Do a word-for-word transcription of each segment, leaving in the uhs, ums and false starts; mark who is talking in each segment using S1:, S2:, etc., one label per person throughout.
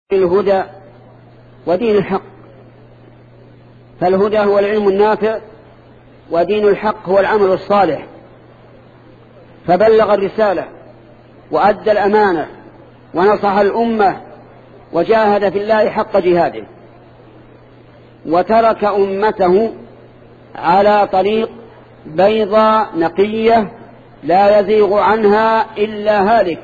S1: الهدى ودين الحق. فالهدى هو العلم النافع، ودين الحق هو العمل الصالح. فبلغ الرسالة وأدى الأمانة ونصح الأمة وجاهد في الله حق جهاده، وترك أمته على طريق بيضاء نقية لا يزيغ عنها إلا هالك.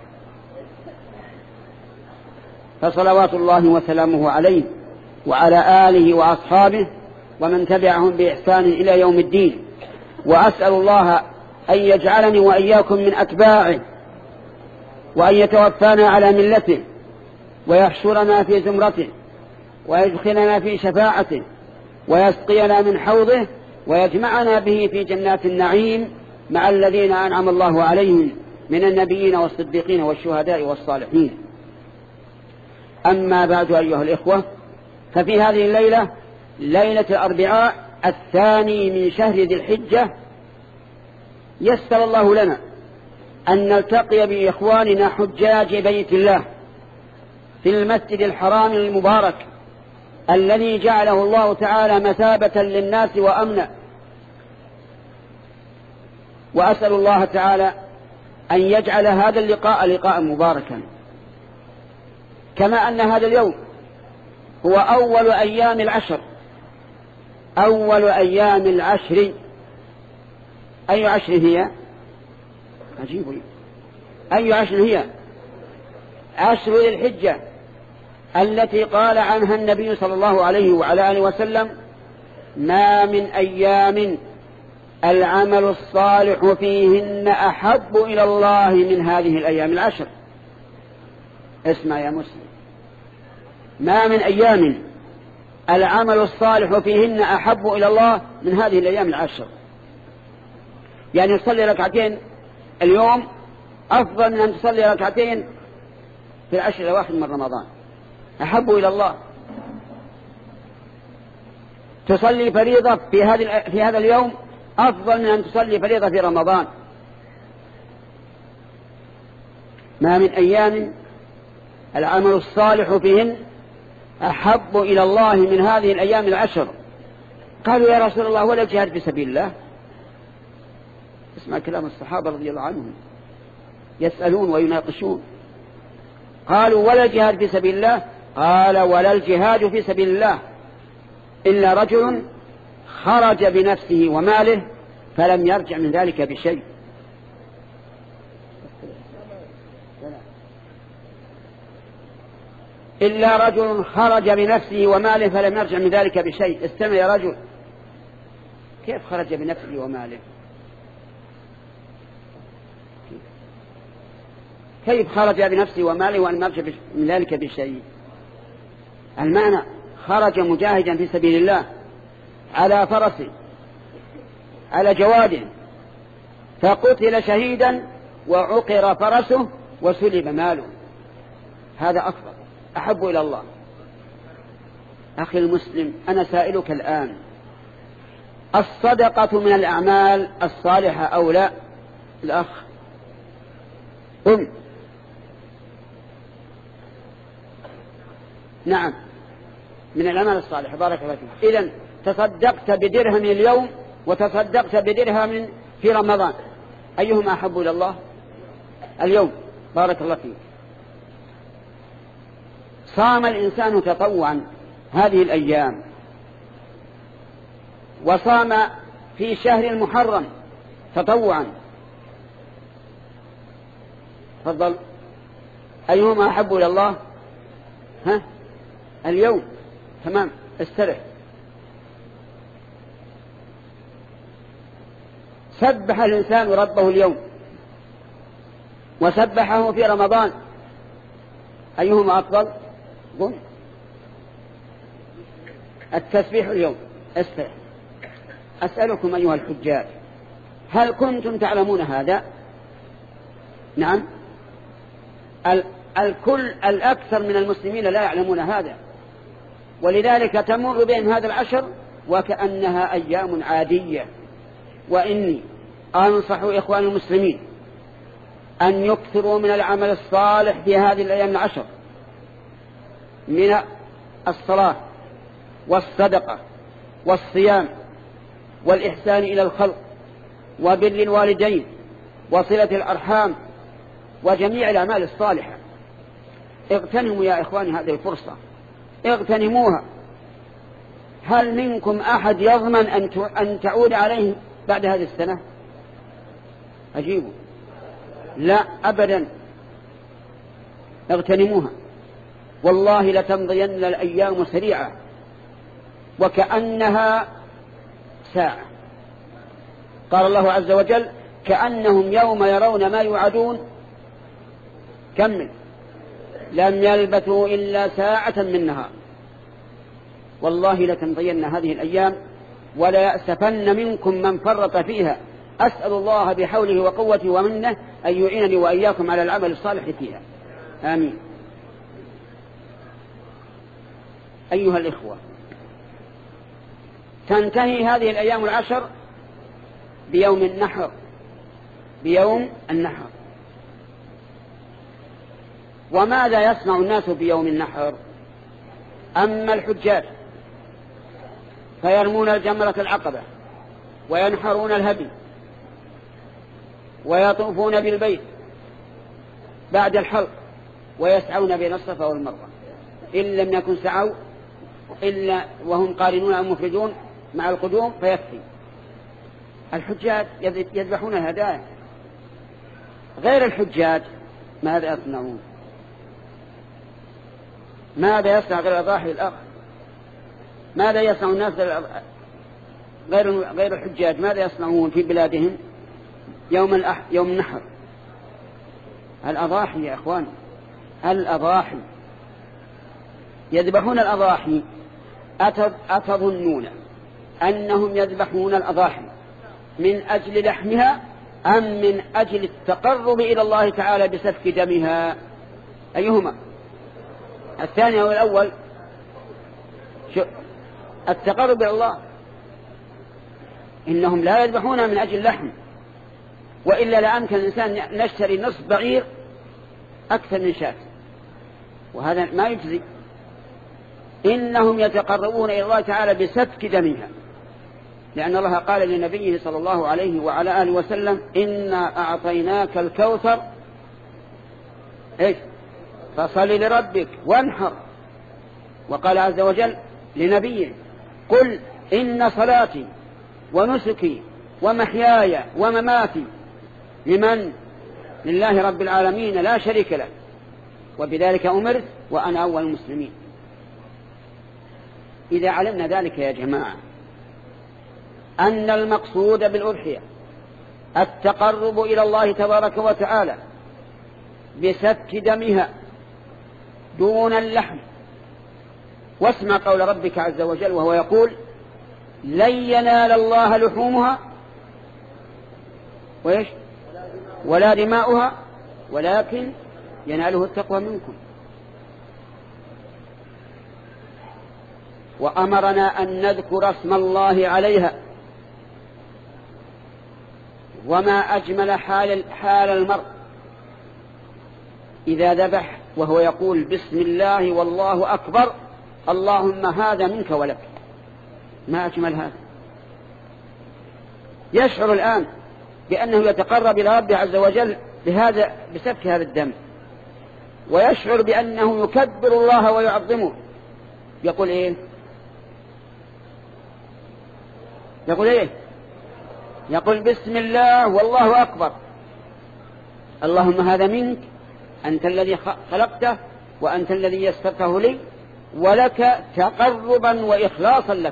S1: فصلوات الله وسلامه عليه وعلى آله وأصحابه ومن تبعهم بإحسان إلى يوم الدين. وأسأل الله أن يجعلني وإياكم من أتباعه، وأن يتوفانا على ملته، ويحشرنا في زمرته، ويدخلنا في شفاعته، ويسقينا من حوضه، ويجمعنا به في جنات النعيم مع الذين أنعم الله عليهم من النبيين والصديقين والشهداء والصالحين. أما بعد أيها الإخوة، ففي هذه الليلة، ليلة الأربعاء الثاني من شهر ذي الحجة، يسر الله لنا أن نلتقي بإخواننا حجاج بيت الله في المسجد الحرام المبارك الذي جعله الله تعالى مثابة للناس وأمنا. وأسأل الله تعالى أن يجعل هذا اللقاء لقاء مباركا، كما أن هذا اليوم هو أول أيام العشر أول أيام العشر. أي عشر هي؟ عجيب لي. أي عشر هي؟ عشر ذي الحجة التي قال عنها النبي صلى الله عليه وعلى آله وسلم: ما من أيام العمل الصالح فيهن أحب إلى الله من هذه الأيام العشر. اسمع يا مسلم، ما من أيام العمل الصالح فيهن أحب إلى الله من هذه الأيام العشر. يعني تصلي ركعتين اليوم أفضل من أن تصلي ركعتين في العشر الأواخر من رمضان، أحب إلى الله. تصلي فريضة في هذا في هذا اليوم أفضل من أن تصلي فريضة في رمضان. ما من أيام العمل الصالح فيهن أحب إلى الله من هذه الأيام العشر. قالوا: يا رسول الله، ولا الجهاد في سبيل الله؟ اسمع كلام الصحابة رضي الله عنهم، يسألون ويناقشون. قالوا: ولا الجهاد في سبيل الله؟ قال: ولا الجهاد في سبيل الله إلا رجل خرج بنفسه وماله فلم يرجع من ذلك بشيء. إلا رجل خرج بنفسه وماله فلم يرجع من ذلك بشيء. استمع يا رجل، كيف خرج بنفسه وماله؟ كيف خرج بنفسه وماله وأن يرجع من ذلك بشيء؟ المعنى: خرج مجاهدا في سبيل الله على فرسه على جواد، فقتل شهيدا وعقر فرسه وسلب ماله. هذا أفضل، أحب إلى الله. أخي المسلم، أنا سائلك الآن: الصدقة من الأعمال الصالحة أو لا؟ الأخ قم. نعم، من الأعمال الصالحة. بارك الله فيك. إذن تصدقت بدرهم اليوم وتصدقت بدرهم في رمضان، أيهما أحب إلى الله؟ اليوم. بارك الله فيك. صام الإنسان تطوعا هذه الأيام، وصام في شهر المحرم تطوعا. تفضل، أيهما أحب إلى الله؟ ها؟ اليوم. تمام، استرح. سبح الإنسان ربه اليوم وسبحه في رمضان، أيهما أفضل؟ قم. التسبيح اليوم. استرح. أسألكم أيها الحجاج، هل كنتم تعلمون هذا؟ نعم، الكل الأكثر من المسلمين لا يعلمون هذا، ولذلك تمر بهم هذا العشر وكأنها أيام عادية. وإني أنصح إخوان المسلمين أن يكثروا من العمل الصالح في هذه الأيام العشر، من الصلاة والصدقة والصيام والإحسان إلى الخلق وبر الوالدين وصلة الأرحام وجميع الأعمال الصالحة. اغتنموا يا إخواني هذه الفرصة، اغتنموها. هل منكم أحد يضمن أن تعود عليه بعد هذه السنة؟ أجيبوا لا أبدا، اغتنموها. والله لتمضين الأيام سريعة وكأنها ساعة. قال الله عز وجل كأنهم يوم يرون ما يوعدون كمل لم يلبثوا إلا ساعة من نهار. والله لتمضين هذه الأيام ولا يأسفن منكم من فرط فيها. أسأل الله بحوله وقوته ومنه أن يعينني وإياكم على العمل الصالح فيها، آمين. أيها الإخوة، تنتهي هذه الأيام العشر بيوم النحر، بيوم النحر. وماذا يصنع الناس بيوم النحر؟ أما الحجاج فيرمون الجمرة العقبة وينحرون الهدي ويطوفون بالبيت بعد الحلق ويسعون بين الصفا والمروة، إن لم يكن سعوا إلا وهم قارنون أو مفردون مع القدوم فيكفي. الحجاج يذبحون الهدايا. غير الحجاج ماذا يصنعون؟ ماذا يصنع غير الأضاحي الأخ؟ ماذا يصنع الناس غير غير الحجاج؟ ماذا يصنعون في بلادهم يوم الأح يوم النحر؟ الأضاحي يا إخوان، الأضاحي. يذبحون الأضاحي. أتظنون أنهم يذبحون الأضاحي من أجل لحمها أم من أجل التقرب إلى الله تعالى بسفك دمها؟ أيهما؟ الثاني أو الأول؟ التقرب إلى الله. إنهم لا يذبحون من أجل اللحم، وإلا لأمكن الإنسان نشتري نصف بعير أكثر من شاة، وهذا ما يجزي. إنهم يتقربون إلى الله تعالى بسفك دمها، لأن الله قال لنبيه صلى الله عليه وعلى آله وسلم إنا أعطيناك الكوثر إيش فصل لربك وانحر. وقال عز وجل لنبيه قل إن صلاتي ونسكي ومحياي ومماتي لمن؟ لله رب العالمين لا شريك له وبذلك أمرت وأنا أول المسلمين. إذا علمنا ذلك يا جماعة أن المقصود بالأضحية التقرب إلى الله تبارك وتعالى بسفك دمها دون اللحم. واسمع قول ربك عز وجل وهو يقول لن ينال الله لحومها وإيش ولا دماؤها ولكن يناله التقوى منكم. وأمرنا أن نذكر اسم الله عليها. وما أجمل حال, حال المرء إذا ذبح وهو يقول بسم الله والله أكبر اللهم هذا منك ولك. ما أجمل هذا. يشعر الآن بأنه يتقرب إلى ربه عز وجل بهذا بسفك هذا الدم، ويشعر بأنه يكبر الله ويعظمه. يقول إيه؟ يقول إيه؟ يقول بسم الله والله أكبر اللهم هذا منك أنت الذي خلقته وأنت الذي يسرته لي ولك تقربا وإخلاصا لك.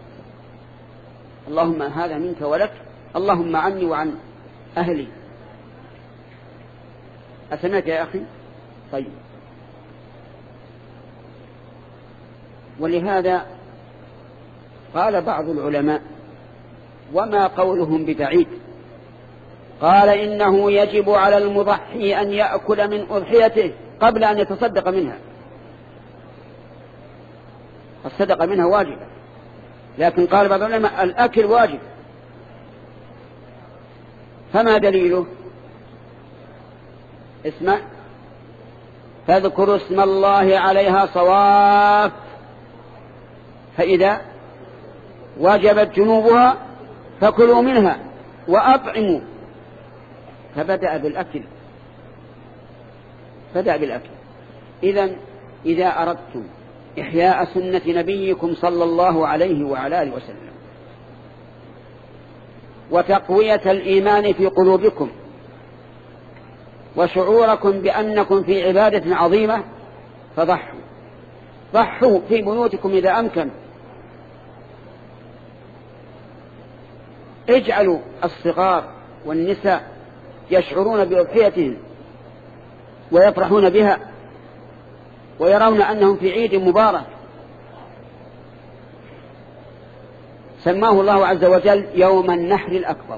S1: اللهم هذا منك ولك اللهم عني وعن أهلي. أسمعت يا أخي؟ طيب. ولهذا قال بعض العلماء وما قولهم ببعيد، قال إنه يجب على المضحي أن يأكل من أضحيته قبل أن يتصدق منها. الصدقة منها واجبة، لكن قال بعض العلماء الأكل واجب. فما دليله؟ اسمع، فاذكروا اسم الله عليها صواف، فإذا وجبت جنوبها فكلوا منها وأطعموا. فبدأ بالأكل، بدأ بالأكل. إذن إذا أردتم إحياء سنة نبيكم صلى الله عليه وعلى آله وسلم وتقوية الإيمان في قلوبكم وشعوركم بأنكم في عبادة عظيمة، فضحوا ضحوا في بيوتكم إذا أمكن. اجعلوا الصغار والنساء يشعرون بأضحيتهم ويفرحون بها ويرون أنهم في عيد مبارك سماه الله عز وجل يوم النحر الأكبر،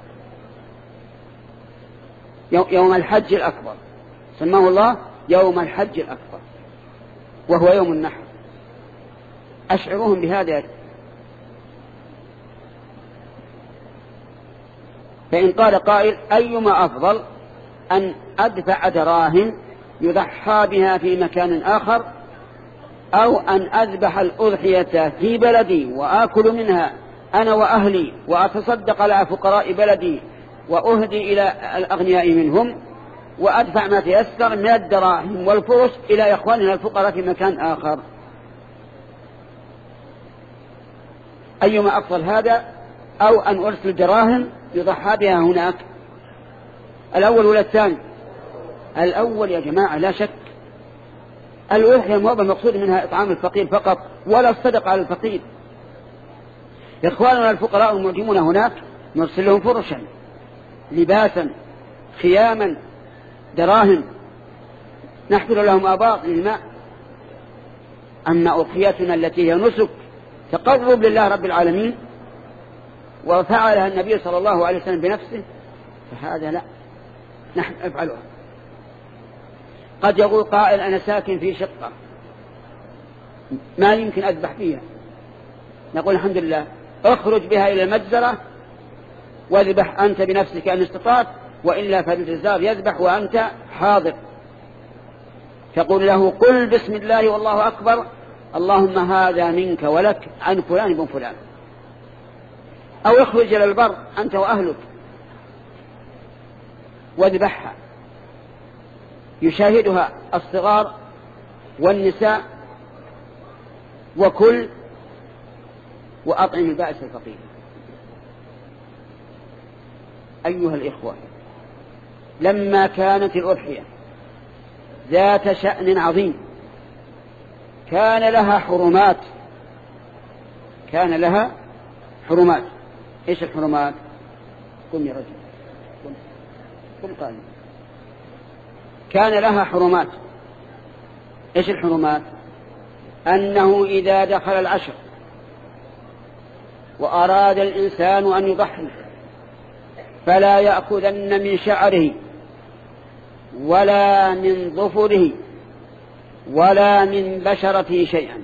S1: يوم الحج الأكبر، سماه الله يوم الحج الأكبر وهو يوم النحر. أشعروهم بهذا. فإن قال قائل أيما أفضل، أن أدفع دراهم يضحى بها في مكان آخر، أو أن أذبح الأضحية في بلدي وآكل منها أنا وأهلي وأتصدق على فقراء بلدي وأهدي إلى الأغنياء منهم وأدفع ما تيسر من الدراهم والفرش إلى إخواننا الفقراء في مكان آخر؟ أيما أفضل هذا أو أن أرسل دراهم يضحى بها هناك؟ الأول ولا الثاني؟ الأول يا جماعة لا شك. الأضحية الموضع المقصود منها إطعام الفقير فقط ولا الصدق على الفقير. إخواننا الفقراء المعجمون هناك نرسل لهم فرشا، لباسا، خياما، دراهم، نحفر لهم آباط للماء. أما أضحيتنا التي هي نسك تقرب لله رب العالمين وفعلها النبي صلى الله عليه وسلم بنفسه، فهذا لا، نحن نفعلها. قد يقول قائل أنا ساكن في شقة ما يمكن أذبح فيها، نقول الحمد لله اخرج بها إلى المجزرة واذبح أنت بنفسك إن استطعت، وإلا فالجزار يذبح وأنت حاضر. تقول له قل بسم الله والله أكبر اللهم هذا منك ولك عن فلان بن فلان، أو اخرج إلى البر أنت وأهلك واذبحها، يشاهدها الصغار والنساء، وكل وأطعم البائس الفقير. أيها الإخوة، لما كانت الأضحية ذات شأن عظيم كان لها حرمات، كان لها حرمات. إيش الحرمات؟ قم يا رجل قم قم قائم. كان لها حرمات. إيش الحرمات؟ أنه إذا دخل العشر وأراد الإنسان أن يضحي فلا يأخذن من شعره ولا من ظفره ولا من بشرته شيئا.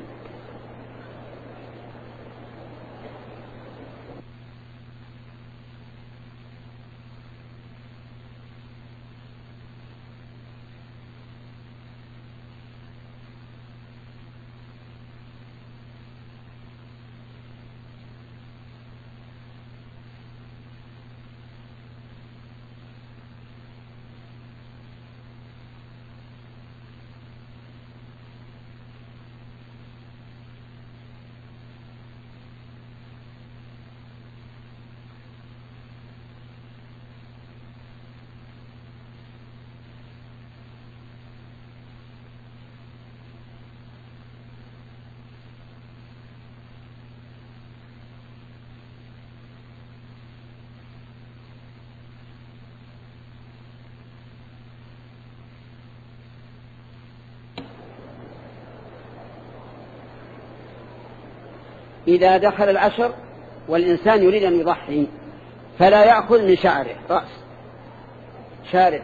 S1: إذا دخل العشر والإنسان يريد أن يضحي فلا يأخذ من شعره، رأس، شارب،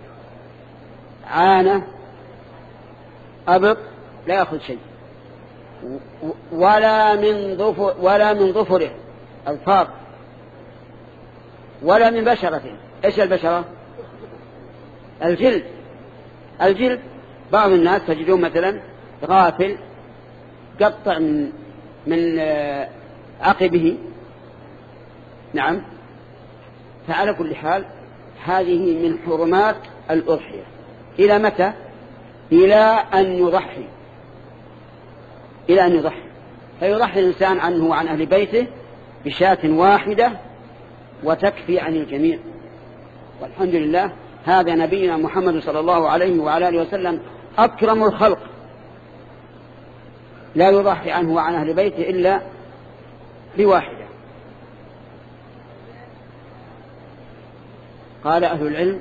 S1: عانة، أبط، لا يأخذ شيء، ولا من ظفر ولا من ظفره الفار، ولا من بشرته. إيش البشرة؟ الجلد. الجلد بعض الناس تجدون مثلا غافل قطع من, من عقبه، نعم، فعلى كل حال هذه من حرمات الأضحية. إلى متى؟ إلى أن يضحي، إلى أن يضحي فيضحي الإنسان عنه وعن أهل بيته بشاة واحدة وتكفي عن الجميع. والحمد لله هذا نبينا محمد صلى الله عليه وعلى آله وسلم أكرم الخلق، لا يضحي عنه وعن أهل بيته إلا بواحدة. قال أهل العلم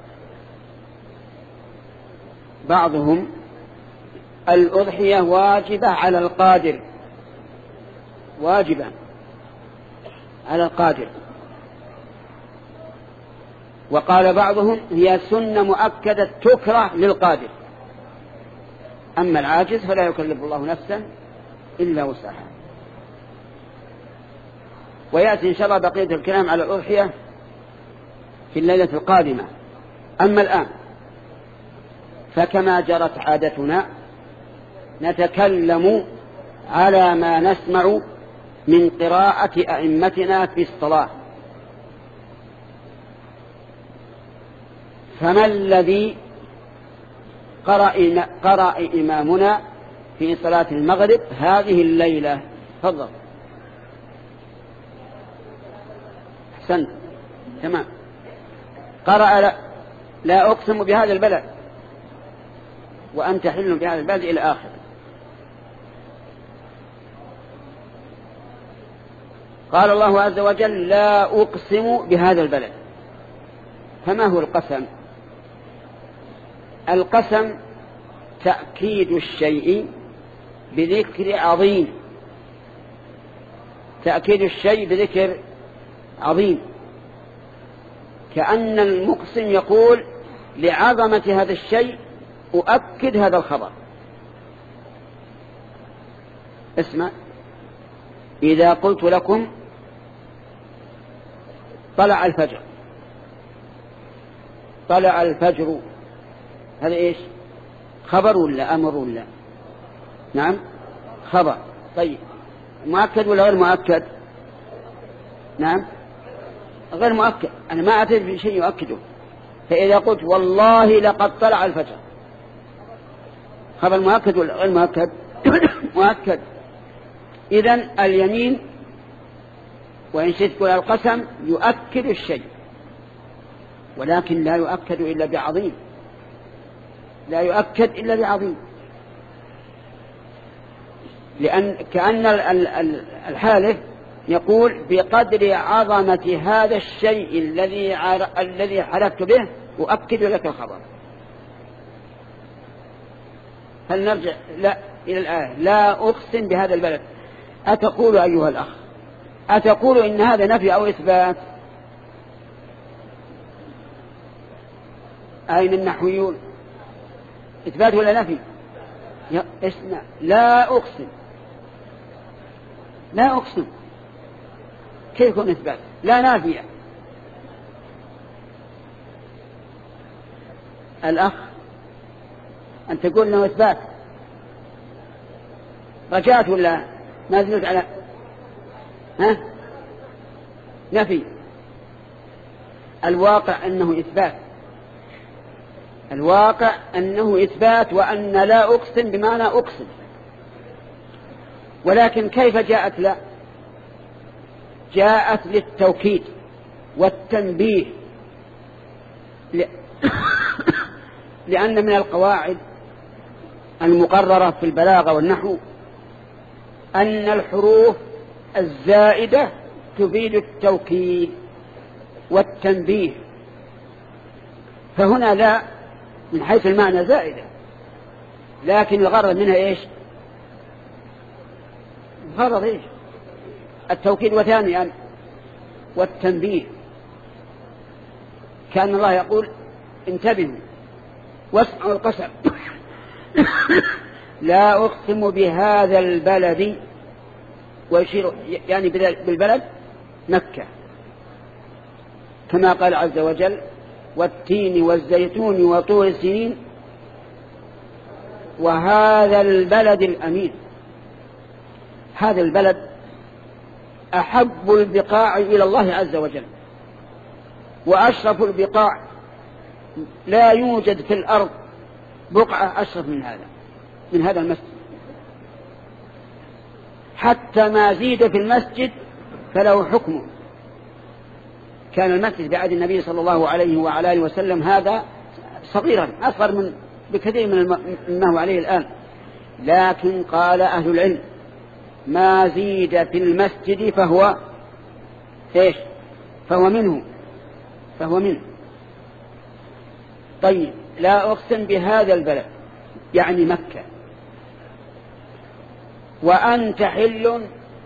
S1: بعضهم الأضحية واجبة على القادر، واجبة على القادر. وقال بعضهم هي سنة مؤكدة تكره للقادر، أما العاجز فلا يكلف الله نفسا إلا وسعها. ويأتي إن شاء الله بقية الكلام على الأضحية في الليلة القادمة. أما الآن فكما جرت عادتنا نتكلم على ما نسمع من قراءة أئمتنا في الصلاة. فما الذي قرأ, قرأ إمامنا في صلاة المغرب هذه الليلة؟ تفضل. أحسنت، تمام. قرأ لا, لا أقسم بهذا البلد وأنت حل بهذا البلد إلى آخر. قال الله عز وجل لا أقسم بهذا البلد. فما هو القسم؟ القسم تأكيد الشيء بذكر عظيم، تأكيد الشيء بذكر عظيم، كأن المقسم يقول لعظمة هذا الشيء أؤكد هذا الخبر. اسمع، إذا قلت لكم طلع الفجر، طلع الفجر، هذا إيش؟ خبر ولا أمر ولا؟ نعم خبر. طيب مؤكد ولا غير مؤكد؟ نعم غير مؤكد، أنا ما أعترف بشيء يؤكده. فإذا قلت والله لقد طلع الفجر، خبر مؤكد ولا غير مؤكد؟ مؤكد. إذن اليمين وإن شئت تقول القسم يؤكد الشيء، ولكن لا يؤكد إلا بعظيم، لا يؤكد إلا بعظيم، لأن كأن الحالف يقول بقدر عظمة هذا الشيء الذي الذي حلفت به أؤكد لك الخبر. هل نرجع لا إلى الآية لا أقسم بهذا البلد؟ أتقول أيها الأخ، أتقول إن هذا نفي أو إثبات؟ أين النحويون؟ إثبات ولا نفي؟ اسمع، لا أقسم، لا أقسم، كيف يكون إثبات؟ لا نافية. الأخ أن تقول إنه إثبات، رجعت ولا ما زلت على ها نفي؟ الواقع أنه إثبات، الواقع أنه إثبات، وأن لا أقسم بمعنى أقسم. ولكن كيف جاءت لا؟ جاءت للتوكيد والتنبيه، لأن من القواعد المقررة في البلاغة والنحو أن الحروف الزائدة تفيد التوكيد والتنبيه، فهنا لا من حيث المعنى زائدة، لكن الغرض منها إيش؟ الغرض إيش؟ التوكيد، وثانيا والتنبيه. كان الله يقول انتبهوا واسمعوا القسم لا أقسم بهذا البلد، ويشير يعني بالبلد مكة، كما قال عز وجل والتين والزيتون وطور السنين وهذا البلد الأمين. هذا البلد أحب البقاع إلى الله عز وجل وأشرف البقاع، لا يوجد في الأرض بقعة أشرف من هذا من هذا المسجد، حتى ما زيد في المسجد فله حكمه. كان المسجد بعهد النبي صلى الله عليه وعلى آله وسلم هذا صغيرا أصغر من بكثير مما هو عليه الآن، لكن قال أهل العلم ما زيد في المسجد فهو إيش؟ فهو منه فهو منه. طيب، لا أقسم بهذا البلد يعني مكة، وأنت حل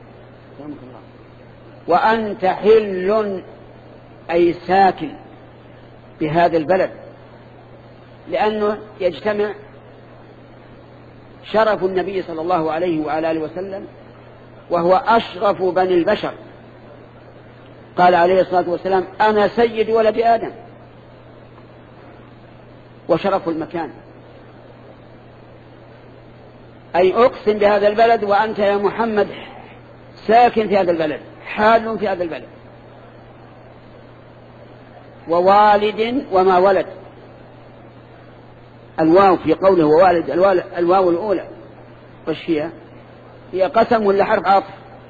S1: وأنت حل أي ساكن بهذا البلد، لأنه يجتمع شرف النبي صلى الله عليه وعلى آله وسلم وهو أشرف بني البشر. قال عليه الصلاة والسلام أنا سيد ولد آدم، وشرف المكان. أي أقسم بهذا البلد وأنت يا محمد ساكن في هذا البلد، حال في هذا البلد. ووالد وما ولد، الواو في قوله ووالد، الواو الأولى وش هي؟ هي قسم ولا حرف عطف؟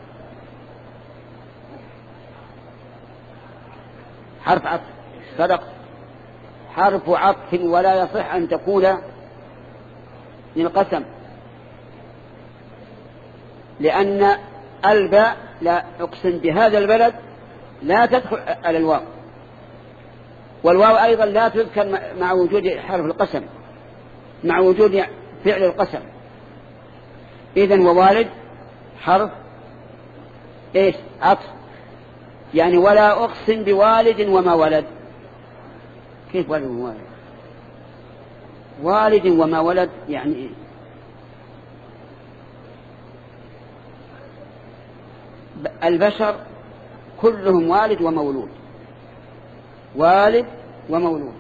S1: حرف عطف، صدق، حرف عطف، ولا يصح أن تقول للقسم، لأن الباء لا أقسم بهذا البلد لا تدخل على الواو، والواو أيضا لا تذكر مع وجود حرف القسم، مع وجود فعل القسم. إذن ووالد حرف إيش؟ عطف، يعني ولا أقسم بوالد وما ولد. كيف والد وما ولد؟ والد وما ولد يعني إيه؟ البشر كلهم والد ومولود، والد ومولود،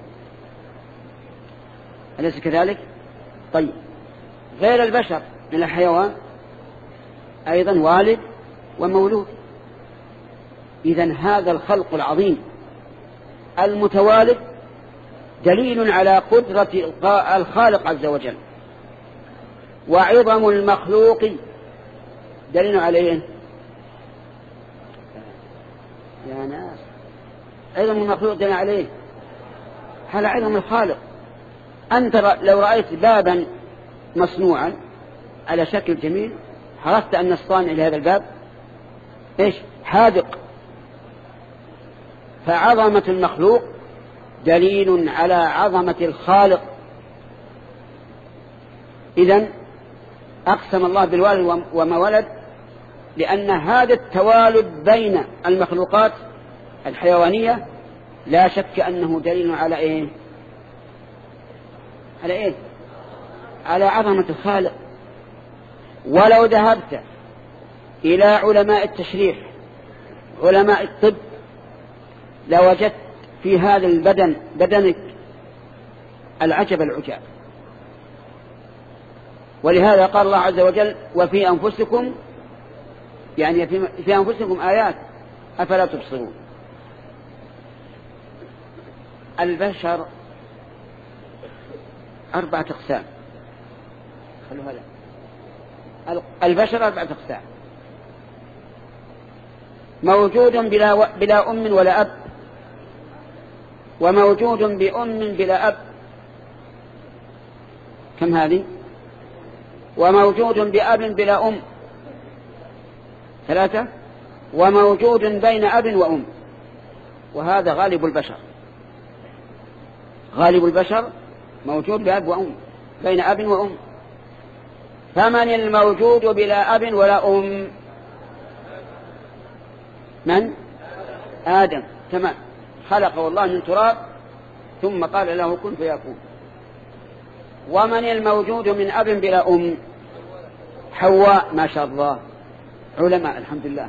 S1: أليس كذلك؟ طيب، غير البشر من الحيوان أيضا والد ومولود. إذن هذا الخلق العظيم المتوالد دليل على قدرة الخالق عز وجل، وعظم المخلوق دليل عليه يا ناس، عظم المخلوق دليل عليه على عظم الخالق. أنت لو رأيت بابا مصنوعا على شكل جميل عرفت أن الصانع لهذا الباب إيش؟ حاذق. فعظمة المخلوق دليل على عظمة الخالق. إذن أقسم الله بالوالد وما ولد، لأن هذا التوالد بين المخلوقات الحيوانية لا شك أنه دليل على إيه؟ على إيه؟ على عظمة الخالق. ولو ذهبت إلى علماء التشريح علماء الطب لوجدت في هذا البدن بدنك العجب العجاب. ولهذا قال الله عز وجل وفي أنفسكم، يعني في أنفسكم آيات أفلا تبصرون. البشر أربعة أقسام، خلوا هذا البشر أربعة أقسام: موجود بلا, بلا أم ولا أب، وموجود بأم بلا أب، كم هذه؟ وموجود بأب بلا أم، ثلاثة، وموجود بين أب وأم. وهذا غالب البشر، غالب البشر موجود بأب وأم، بين أب وأم. فمن الموجود بلا أب ولا أم؟ من؟ آدم. تمام، خلقه الله من تراب ثم قال له كن فيكون. ومن الموجود من أب بلا أم؟ حواء. ما شاء الله، علماء الحمد لله.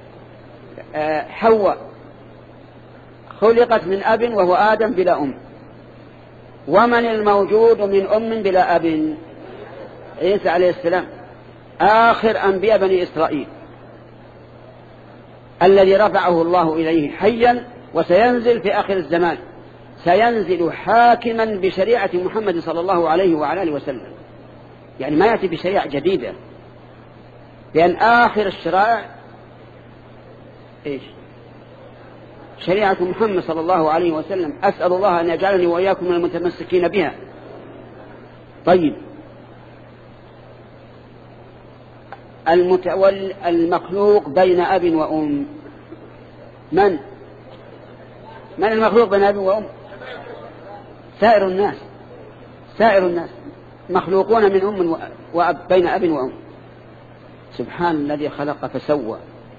S1: حواء خلقت من أب وهو آدم بلا أم. ومن الموجود من أم بلا أب؟ عيسى عليه السلام آخر أنبياء بني إسرائيل الذي رفعه الله إليه حيا، وسينزل في آخر الزمان، سينزل حاكما بشريعة محمد صلى الله عليه وعلى آله وسلم، يعني ما يأتي بشريعة جديدة، لأن آخر الشرائع إيش؟ شريعة محمد صلى الله عليه وسلم. أسأل الله أن يجعلني وإياكم من المتمسكين بها. طيب، المتول المخلوق بين أب وأم، من من المخلوق بين أب وأم؟ سائر الناس، سائر الناس مخلوقون من أم وأب، بين أب وأم. سبحان الذي خلق فسوى.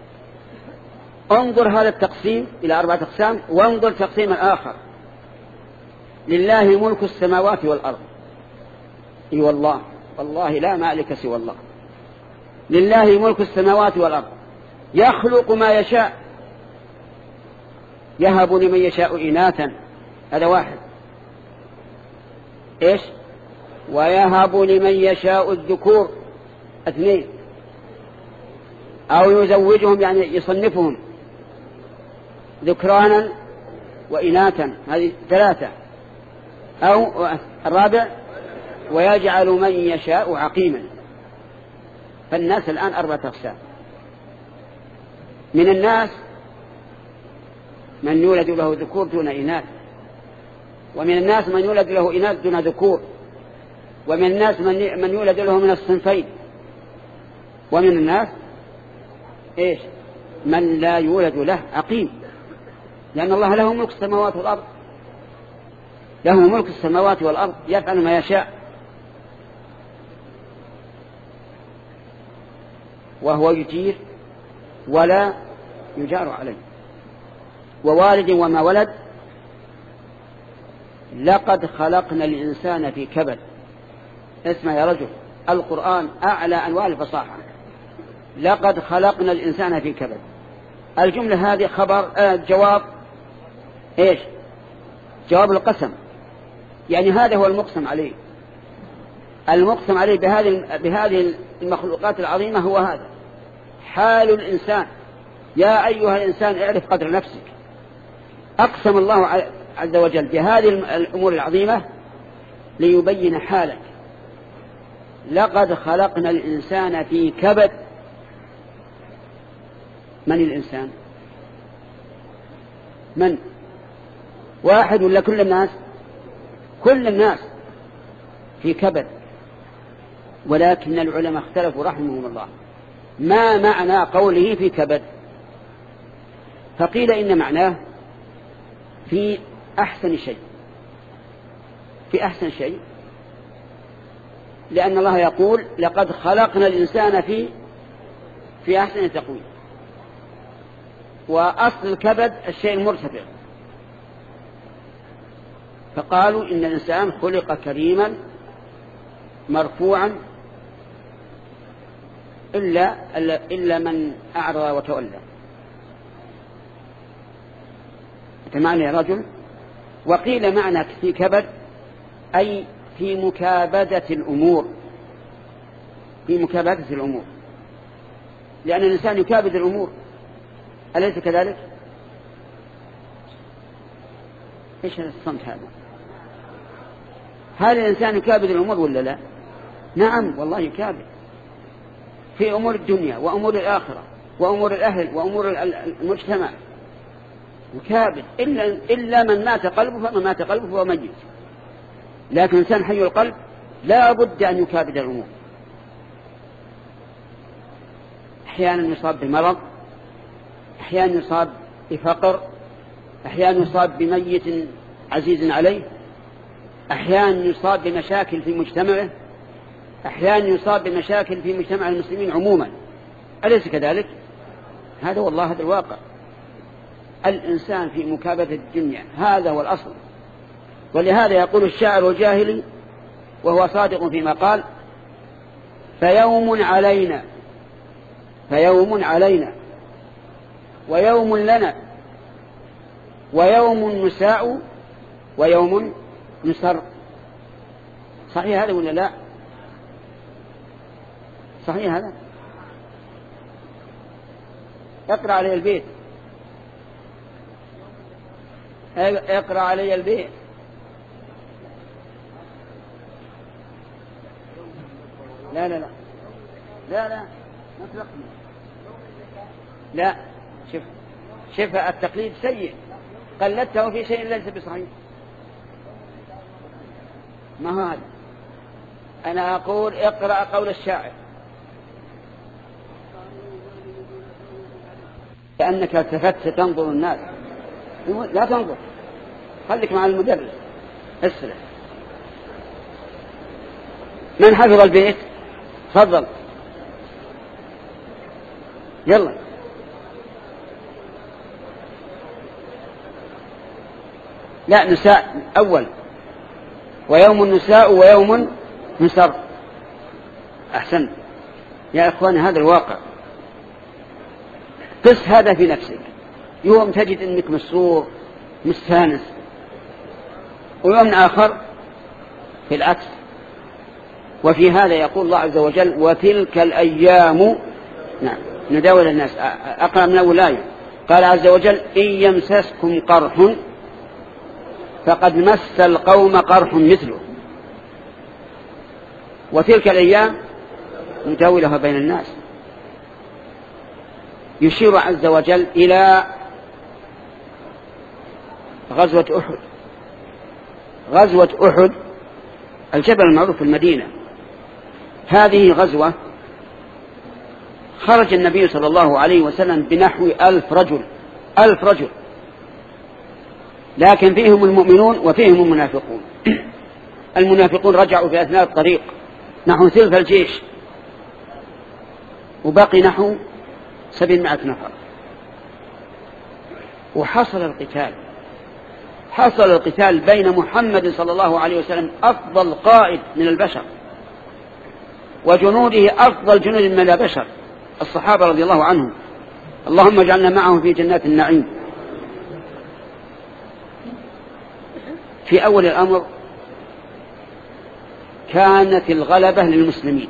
S1: انظر هذا التقسيم إلى أربعة أقسام، وانظر تقسيم الآخر: لله ملك السماوات والأرض. اي والله، والله لا مالك سوى الله. لله ملك السماوات والأرض، يخلق ما يشاء، يهب لمن يشاء إناثا، هذا واحد. إيش؟ ويهب لمن يشاء الذكور، اثنين. أو يزوجهم يعني يصنفهم ذكرانا وإناثا، هذه ثلاثة. أو الرابع: ويجعل من يشاء عقيما. فالناس الآن أربعة أقسام. من الناس من يولد له ذكور دون إناث، ومن الناس من يولد له إناث دون ذكور، ومن الناس من يولد له من الصنفين، ومن الناس إيش؟ من لا يولد له عقيم، لأن الله له ملك السماوات والأرض، له ملك السماوات والأرض، يفعل ما يشاء، وهو يجير ولا يجار عليه. ووالد وما ولد، لقد خلقنا الإنسان في كبد. اسمع يا رجل، القرآن أعلى أنواع الفصاحة. لقد خلقنا الإنسان في كبد. الجملة هذه خبر آه جواب إيش؟ جواب القسم، يعني هذا هو المقسم عليه. المقسم عليه بهذه بهذه المخلوقات العظيمة هو هذا حال الإنسان. يا أيها الإنسان اعرف قدر نفسك. أقسم الله عز وجل بهذه الأمور العظيمة ليبين حالك. لقد خلقنا الإنسان في كبد. من الإنسان؟ من؟ واحد ولا كل الناس؟ كل الناس في كبد. ولكن العلماء اختلفوا رحمهم الله ما معنى قوله في كبد. فقيل إن معناه في أحسن شيء، في أحسن شيء، لأن الله يقول لقد خلقنا الإنسان في في أحسن تقويم. وأصل الكبد الشيء المرتفع، فقالوا إن الإنسان خلق كريما مرفوعا إلا, إلا من أعرض وتولى. معنى يا رجل. وقيل معنى في كبد أي في مكابدة الأمور، في مكابدة الأمور، لأن الإنسان يكابد الأمور، أليس كذلك؟ إيش الصمت هذا؟ هل الإنسان يكابد الأمور ولا لا؟ نعم والله يكابد في أمور الدنيا وأمور الآخرة وأمور الأهل وأمور المجتمع، يكابد. إلا, إلا من مات قلبه، فمن مات قلبه فهو ميت. لكن الإنسان حي القلب لا بد أن يكابد الأمور. أحيانا يصاب بمرض، أحيانا يصاب بفقر، أحيانا يصاب بميت عزيز عليه، أحيانا يصاب بمشاكل في مجتمعه، أحيانا يصاب بمشاكل في مجتمع المسلمين عموما، أليس كذلك؟ هذا والله هذا الواقع. الإنسان في مكابدة الدنيا، هذا هو الأصل. ولهذا يقول الشاعر الجاهلي وهو صادق فيما قال: فيوم علينا فيوم علينا ويوم لنا ويوم نساء ويوم نسر. صحيح هذا ولا لا؟ صحيح هذا؟ اقرأ علي البيت، اقرأ علي البيت. لا لا لا لا لا ما تلقني. لا شوف شوف التقليد سيء، قلدته في شيء ليس بصحيح. ما هو هذا؟ أنا أقول اقرأ قول الشاعر، كأنك التفت ستنظر الناس. لا تنظر، خليك مع المدرس. اسرع. من حفظ البيت؟ تفضل يلا. لا نساء أول، ويوم نساء ويوم نسر. أحسن يا إخواني، هذا الواقع. قس هذا في نفسك. يوم تجد أنك مسرور مستانس، ويوم آخر في العكس. وفي هذا يقول الله عز وجل: وتلك الأيام نعم نداول الناس. أقرأ من أول آية. قال عز وجل: إن يمسسكم قرح فقد مس القوم قرح مثله. وتلك الأيام نداولها بين الناس. يشير عز وجل إلى غزوة أحد. غزوة أحد الجبل المعروف في المدينة. هذه غزوة خرج النبي صلى الله عليه وسلم بنحو ألف رجل. ألف رجل، لكن فيهم المؤمنون وفيهم المنافقون. المنافقون رجعوا في أثناء الطريق نحو ثلث الجيش، وبقي نحو سبعمائة نفر. وحصل القتال. حصل القتال بين محمد صلى الله عليه وسلم أفضل قائد من البشر، وجنوده أفضل جنود من البشر، الصحابة رضي الله عنهم. اللهم اجعلنا معهم في جنات النعيم. في أول الأمر كانت الغلبة للمسلمين،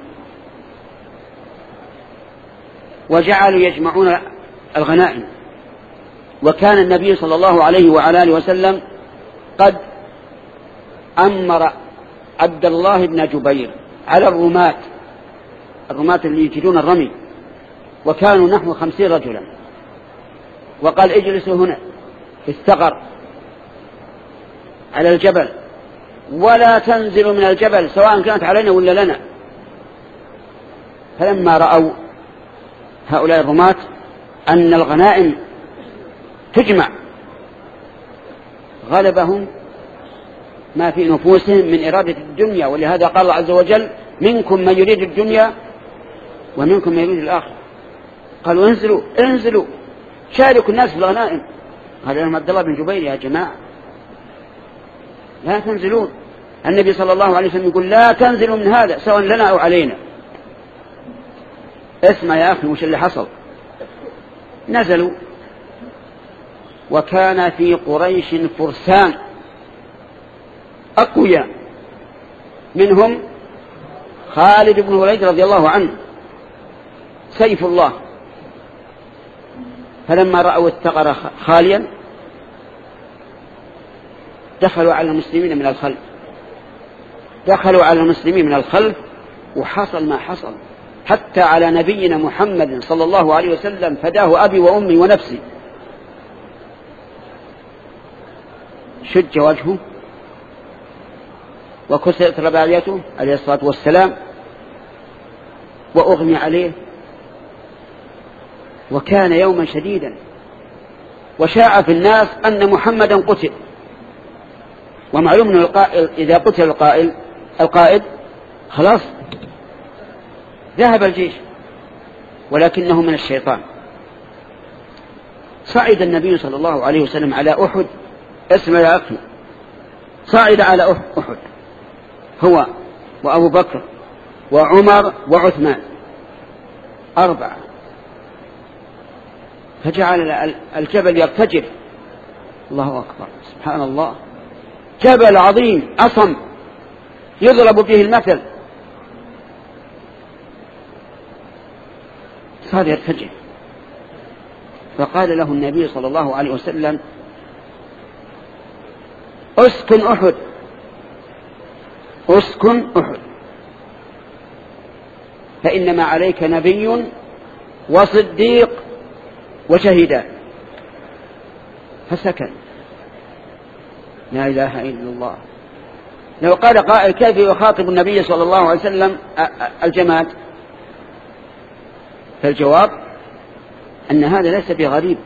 S1: وجعلوا يجمعون الغنائم. وكان النبي صلى الله عليه وعلى آله وسلم قد أمر عبد الله بن جبير على الرماة الرماة اللي يجدون الرمي، وكانوا نحو خمسين رجلا، وقال: اجلسوا هنا في الثغر على الجبل، ولا تنزلوا من الجبل سواء كانت علينا ولا لنا. فلما رأوا هؤلاء الرماة أن الغنائم تجمع، غلبهم ما في نفوسهم من إرادة الدنيا. ولهذا قال الله عز وجل: منكم من يريد الدنيا ومنكم من يريد الآخرة. قالوا: انزلوا انزلوا شاركوا الناس في الغنائم. هذا لهم عبد الله بن جبير: يا جماعة لا تنزلون. النبي صلى الله عليه وسلم يقول: لا تنزلوا من هذا سواء لنا أو علينا. اسمع يا أخي وش اللي حصل. نزلوا، وكان في قريش فرسان أقوياء، منهم خالد بن وليد رضي الله عنه سيف الله. فلما رأوا الثغر خاليا دخلوا على المسلمين من الخلف دخلوا على المسلمين من الخلف وحصل ما حصل، حتى على نبينا محمد صلى الله عليه وسلم: فداه أبي وأمي ونفسي. شج وجهه وكسرت رباعيته عليه الصلاة والسلام، وأغمي عليه، وكان يوما شديدا. وشاع في الناس أن محمدا قتل. ومعلوم أن القائل إذا قتل القائل القائد خلاص ذهب الجيش، ولكنه من الشيطان. صعد النبي صلى الله عليه وسلم على أحد. اسمع يا أخي، صعد على أحد هو وأبو بكر وعمر وعثمان، أربعة. فجعل الجبل يرتجف. الله أكبر، سبحان الله، جبل عظيم أصم يضرب به المثل. صار يرتجف. فقال له النبي صلى الله عليه وسلم اسكن أحد، اسكن أحد، فإنما عليك نبي وصديق وشهيدان. فسكن. لا إله إلا الله. لو قال قائل كيف يخاطب النبي صلى الله عليه وسلم الجماد؟ فالجواب أن هذا ليس بغريب،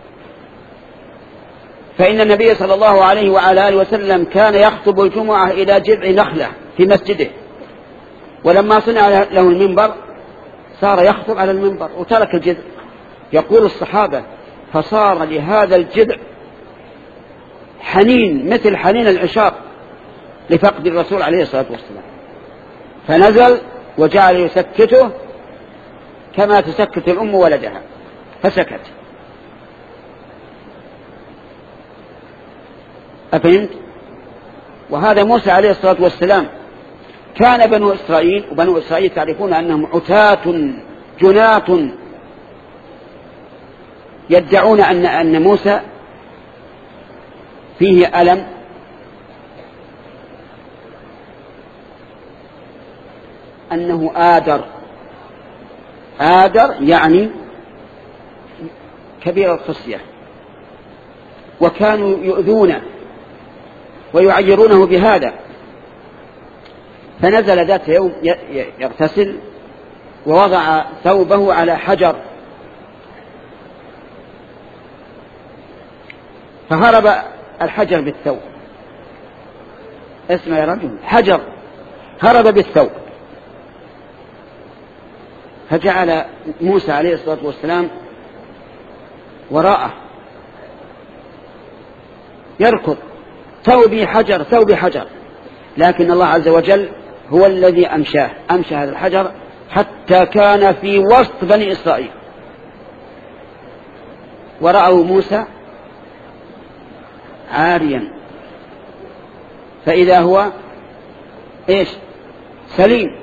S1: فإن النبي صلى الله عليه وعلى آله وسلم كان يخطب الجمعة إلى جذع نخلة في مسجده، ولما صنع له المنبر صار يخطب على المنبر وترك الجذع. يقول الصحابة فصار لهذا الجذع حنين مثل حنين العشاق لفقد الرسول عليه الصلاة والسلام، فنزل وجعل يسكته كما تسكت الأم ولدها، فسكت. أفهمت؟ وهذا موسى عليه الصلاة والسلام. كان بنو إسرائيل، وبنو إسرائيل تعرفون أنهم عتاة جناة يدعون أن أن موسى فيه ألم، أنه آدر. آدر يعني كبير الخصية، وكانوا يؤذونه ويعيرونه بهذا. فنزل ذات يوم يغتسل ووضع ثوبه على حجر، فهرب الحجر بالثوب. اسمع يا رجل، حجر هرب بالثوب. فجعل موسى عليه الصلاة والسلام وراءه يركض، ثوبي حجر ثوبي حجر، لكن الله عز وجل هو الذي أمشاه، أمشى هذا الحجر حتى كان في وسط بني إسرائيل، ورأوا موسى عاريا، فإذا هو إيش؟ سليم،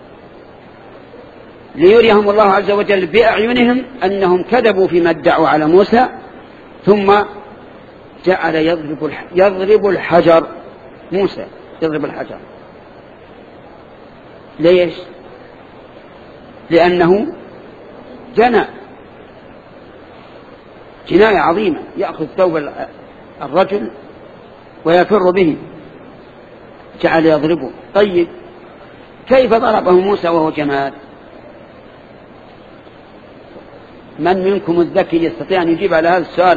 S1: ليريهم الله عز وجل بأعينهم أنهم كذبوا فيما ادعوا على موسى. ثم جعل يضرب يضرب الحجر، موسى يضرب الحجر. ليش؟ لأنه جنى جناية عظيمة، يأخذ ثوب الرجل ويفر به، جعل يضربه. طيب كيف ضربه موسى وهو جماد؟ من منكم الذكي يستطيع أن يجيب على هذا السؤال؟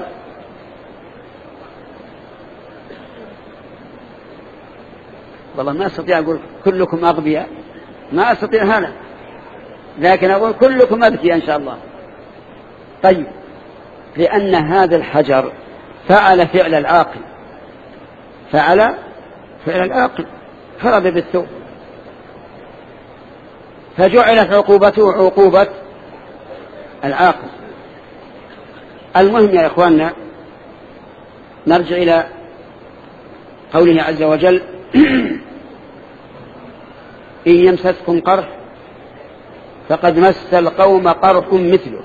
S1: والله ما أستطيع أقول كلكم أغبياء، ما أستطيع هذا، لكن أقول كلكم أذكياء إن شاء الله. طيب لأن هذا الحجر فعل فعل العاقل، فعل فعل العاقل، خرب بالثوب، فجعلت عقوبته عقوبة العاقل. المهم يا إخواننا نرجع إلى قوله عز وجل إن يمسسكم قرح فقد مس القوم قرح مثله.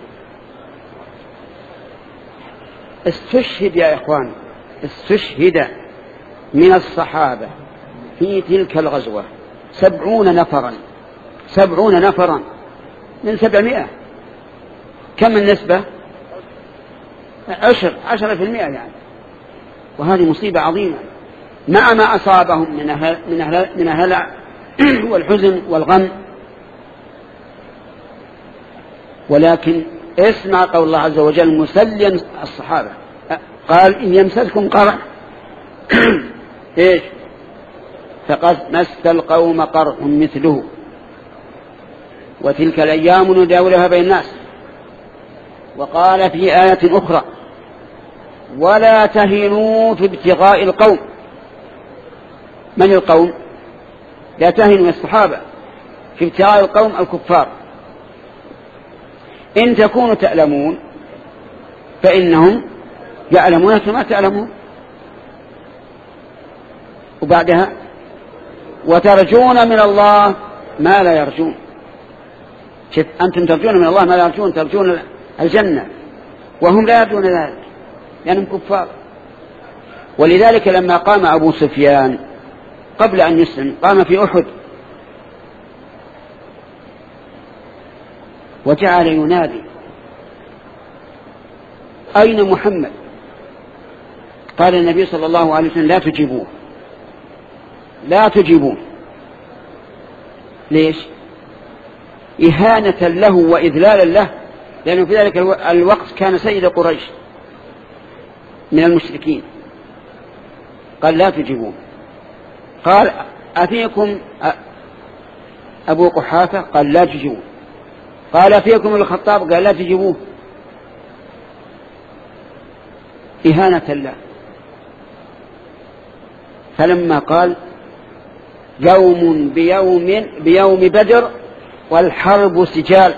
S1: استشهد يا إخوان، استشهد من الصحابة في تلك الغزوة سبعون نفرا، سبعون نفرا من سبعمائة. كم النسبة؟ عشر عشرة في المئة يعني. وهذه مصيبة عظيمة مع ما أصابهم من أهل من أهل من الهلع والحزن والغم. ولكن اسمع قول الله عز وجل مسليا الصحابة، قال إن يمسسكم قرح إيش؟ فقد مس القوم قرح مثله وتلك الأيام نداولها بين الناس. وقال في آية أخرى ولا تهنوا في ابتغاء القوم. من القوم؟ لا تهنوا الصحابة في ابتغاء القوم الكفار. إن تكونوا تألمون فإنهم يعلمون كما تعلمون. وبعدها وترجون من الله ما لا يرجون. شف أنتم ترجون من الله ما لا يرجون، ترجون الجنة وهم لا يرجون ذلك لأنهم يعني كفار. ولذلك لما قام أبو سفيان قبل أن يسلم قام في أحد وجعل ينادي أين محمد؟ قال النبي صلى الله عليه وسلم لا تجيبوه لا تجيبوه. ليش؟ إهانة له وإذلالا له، لأنه في ذلك الوقت كان سيد قريش من المشركين. قال لا تجيبوه. قال أفيكم أبو قحافة؟ قال لا تجيبوه. قال أفيكم الخطاب؟ قال لا تجيبوه. إهانة له. فلما قال يوم بيوم بيوم بدر والحرب سجال.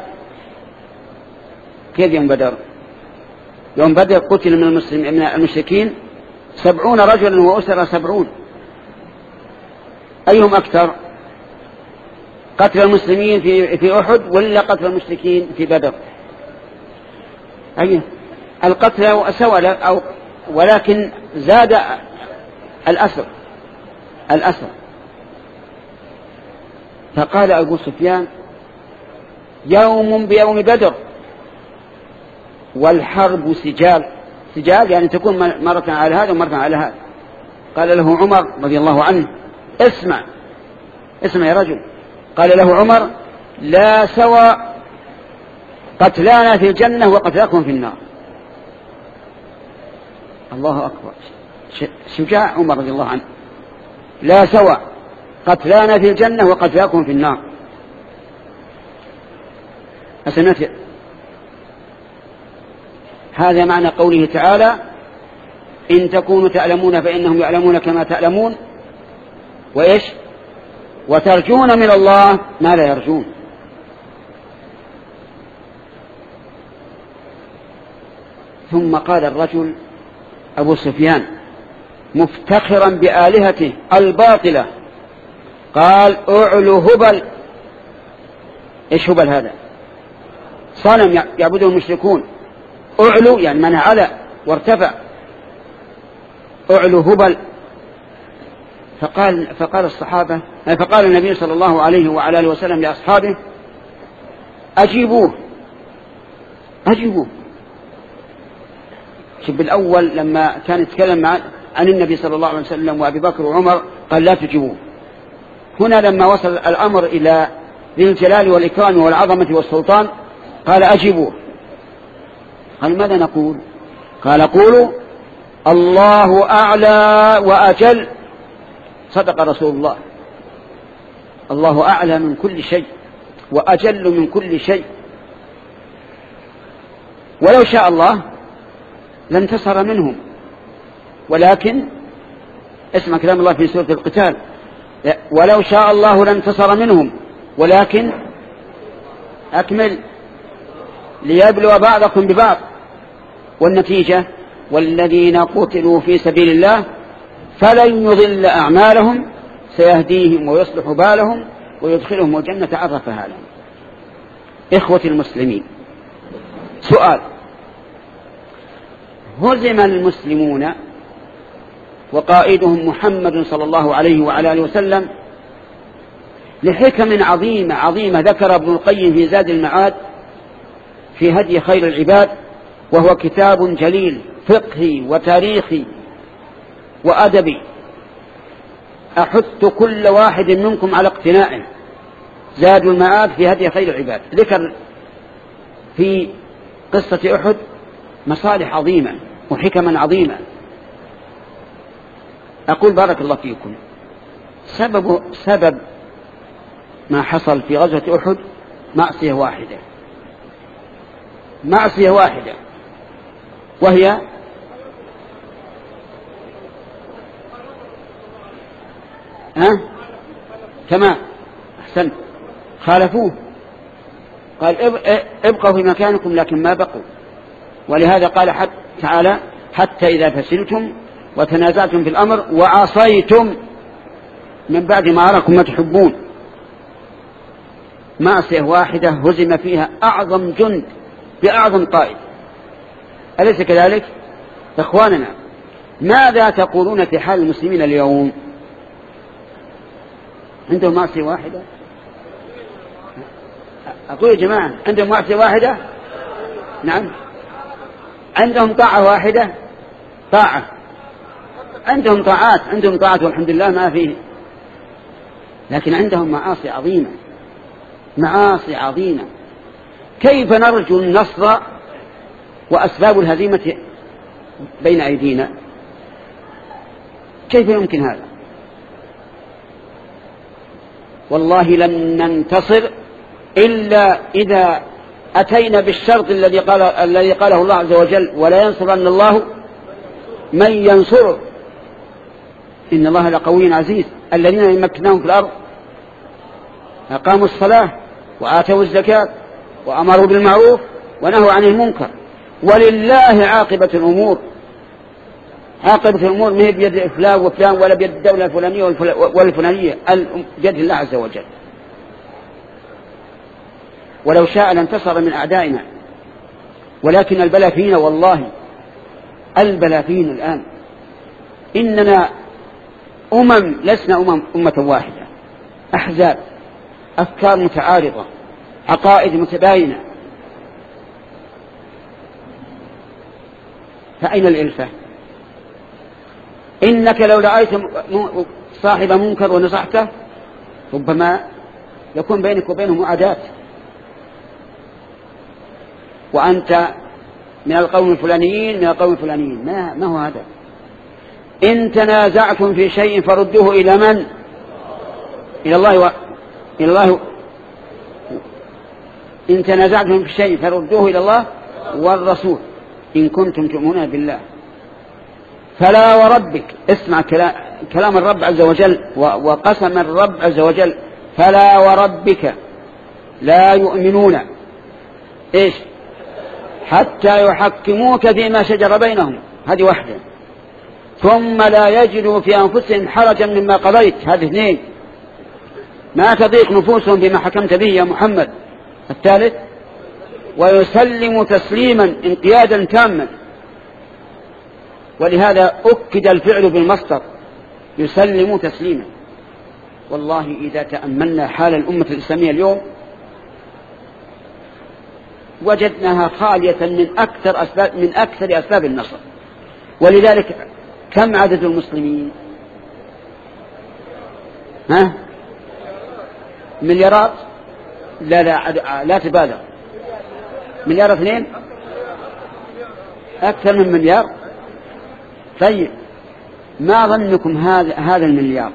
S1: كيف يوم بدر؟ يوم بدر قتل من المسلمين من المشركين سبعون رجلا وأسر سبعون. أيهم أكثر؟ قتل المسلمين في في أحد ولا قتل المشركين في بدر؟ أيه القتل سواء أو ولكن زاد الأسر الأسر. فقال أبو سفيان يوم بيوم بدر والحرب سجال. سجال يعني تكون مرة على هذا ومرة على هذا. قال له عمر رضي الله عنه اسمع اسمع يا رجل. قال له عمر لا سوى قتلانا في الجنة وقتلاكم في النار. الله أكبر، شجاع عمر رضي الله عنه. لا سوى قتلانا في الجنة وقتلاكم في النار. أسمعت؟ هذا معنى قوله تعالى إن تكونوا تعلمون فإنهم يعلمون كما تعلمون وإيش وترجون من الله ما لا يرجون. ثم قال الرجل أبو سفيان مفتخرا بآلهته الباطلة قال أعلو هبل. إيش هبل هذا؟ صنم يعبده المشركون. أعلو يعني من على وارتفع. أعلو هبل. فقال فقال الصحابة فقال النبي صلى الله عليه وعلى آله وسلم لأصحابه أجيبوه أجيبوه. شوف بالأول لما كان يتكلم عن النبي صلى الله عليه وسلم وأبي بكر وعمر قال لا تجيبوه. هنا لما وصل الأمر إلى ذي الجلال والإكرام والعظمة والسلطان قال أجيبوه. قال ماذا نقول؟ قال قولوا الله أعلى وأجل. صدق رسول الله. الله أعلى من كل شيء وأجل من كل شيء. ولو شاء الله لانتصر منهم ولكن اسمع كلام الله في سورة القتال ولو شاء الله لانتصر منهم ولكن أكمل ليبلو بعضكم ببعض. والنتيجة والذين قتلوا في سبيل الله فلن يضل أعمالهم سيهديهم ويصلح بالهم ويدخلهم الجنة عرفها لهم. إخوة المسلمين، سؤال: هزم المسلمون وقائدهم محمد صلى الله عليه وعلى آله وسلم لحكم عظيمة عظيمة ذكر ابن القيم في زاد المعاد في هدي خير العباد، وهو كتاب جليل فقهي وتاريخي وأدبي أحث كل واحد منكم على اقتنائه. زاد المعاد في هدي خير العباد ذكر في قصة أحد مصالح عظيمة وحكما عظيمة. أقول بارك الله فيكم سبب, سبب ما حصل في غزوة أحد معصية واحدة معصية واحدة وهي ها كما أحسن خالفوه. قال ابقوا في مكانكم لكن ما بقوا. ولهذا قال حتى تعالى حتى إذا فشلتم وتنازعتم في الأمر وعصيتم من بعد ما أراكم ما تحبون. معصية واحدة هزم فيها أعظم جند بأعظم قائد، أليس كذلك؟ إخواننا، ماذا تقولون في حال المسلمين اليوم؟ عندهم معصية واحدة؟ أقول يا جماعة، عندهم معصية واحدة؟ نعم. عندهم طاعة واحدة؟ طاعة. عندهم طاعات، عندهم طاعات والحمد لله ما فيه، لكن عندهم معاصي عظيمة، معاصي عظيمة. كيف نرجو النصر وأسباب الهزيمة بين أيدينا؟ كيف يمكن هذا؟ والله لن ننتصر إلا إذا أتينا بالشرط الذي قال الذي قاله الله عز وجل: ولا ينصرن الله من ينصره إن الله لقوي عزيز. الذين يمكنهم في الأرض أقاموا الصلاة وآتوا الزكاة وأمروا بالمعروف ونهوا عن المنكر، ولله عاقبة الأمور. عاقبة الأمور ما هي بيد فلان وفلان ولا بيد الدولة الفلانية والفلانية، بيد الله عز وجل. ولو شاء لانتصر من أعدائنا، ولكن البلاء فينا، والله البلاء فينا الآن. إننا أمم، لسنا أمم أمة واحدة، أحزاب، أفكار متعارضة، عقائد متباينة، فأين الإلفة؟ إنك لو رأيت صاحب منكر ونصحته ربما يكون بينك وبينه معاداة، وأنت من القوم الفلانيين من القوم الفلانيين. ما, ما هو هذا؟ إن تنازعتم في شيء فردوه إلى من؟ إلى الله و... إلى الله. إن تنازعتم في شيء فردوه إلى الله والرسول إن كنتم تؤمنون بالله. فلا وربك، اسمع كلام الرب عز وجل، وقسم الرب عز وجل: فلا وربك لا يؤمنون إيش حتى يحكموك فيما شجر بينهم، هذه واحدة، ثم لا يجدوا في أنفسهم حرجا مما قضيت، هذه اثنين، ما تضيق نفوسهم بما حكمت به يا محمد، الثالث ويسلم تسليما انقيادا تاما. ولهذا أكد الفعل بالمصدر يسلم تسليما. والله إذا تأملنا حال الأمة الإسلامية اليوم وجدناها خالية من أكثر أسباب من أكثر أسباب النصر. ولذلك كم عدد المسلمين؟ ها؟ مليارات؟ لا لا لا تبالغ. مليار اثنين؟ أكثر من مليار. طيب ما ظنكم هذا هذا المليار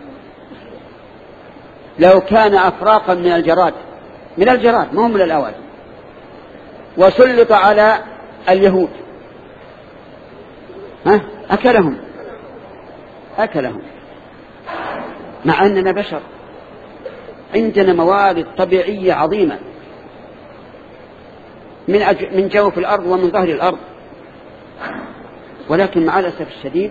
S1: لو كان أفراقا من الجراد، من الجراد ما هم من الأوادم، وسلط على اليهود، ها؟ أكلهم أكلهم مع أننا بشر عندنا موارد طبيعية عظيمة من أج... من جوف الأرض ومن ظهر الأرض، ولكن مع الأسف الشديد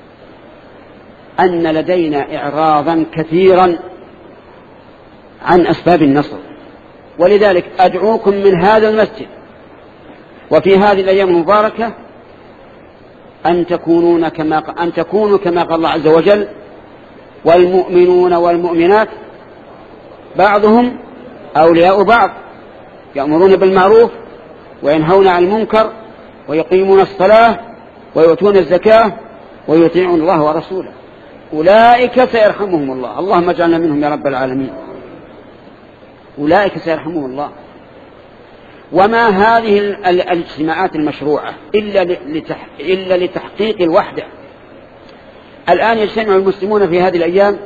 S1: أن لدينا إعراضا كثيرا عن أسباب النصر. ولذلك أدعوكم من هذا المسجد وفي هذه الأيام المباركة أن تكونون كما أن تكونوا كما قال الله عز وجل: والمؤمنون والمؤمنات بعضهم أولياء بعض يأمرون بالمعروف وينهون عن المنكر ويقيمون الصلاة ويؤتون الزكاة ويطيعون الله ورسوله أولئك سيرحمهم الله. اللهم اجعلنا منهم يا رب العالمين. أولئك سيرحمهم الله. وما هذه الاجتماعات المشروعة إلا لتحقيق الوحدة. الآن يجتمع المسلمون في هذه الأيام